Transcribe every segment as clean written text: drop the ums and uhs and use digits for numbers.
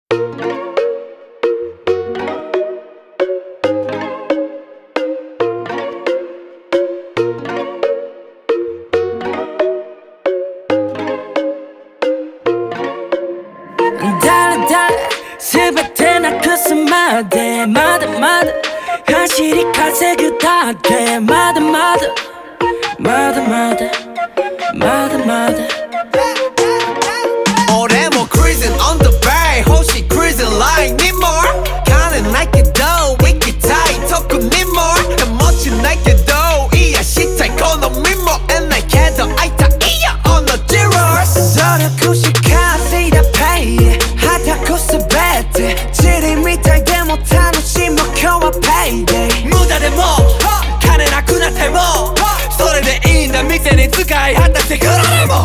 全てなくすまでまだまだ走り稼ぐだけまだまだまだまだまだまだ俺も cruising on the bay 欲しい cruising line に more 金ないけど行きたいとこに more 手持ちないけど癒したい好みも得ないけど会いたいよ on the zeros 努力し稼いだ pay はたくすべてチリみたいでも楽しむ今日は payday 無駄でも金なくなってもそれでいいんだ店に使い果たしてくられも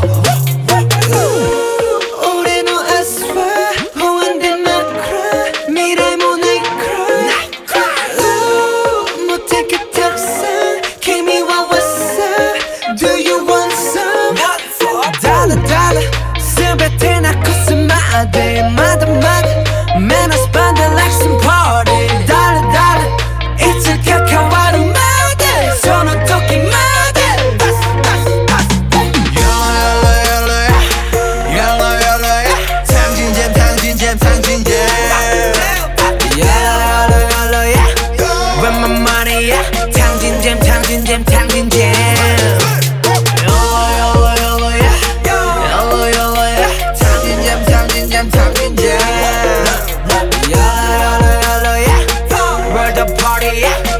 俺の明日は不安で真っ暗未来もないくらい持ってけたくさん君は What's up Do you want some だらだら全てなくすまでまだまだ目のスパンで Like some party だらだらいつか変わるまでその時まで Party, yeah.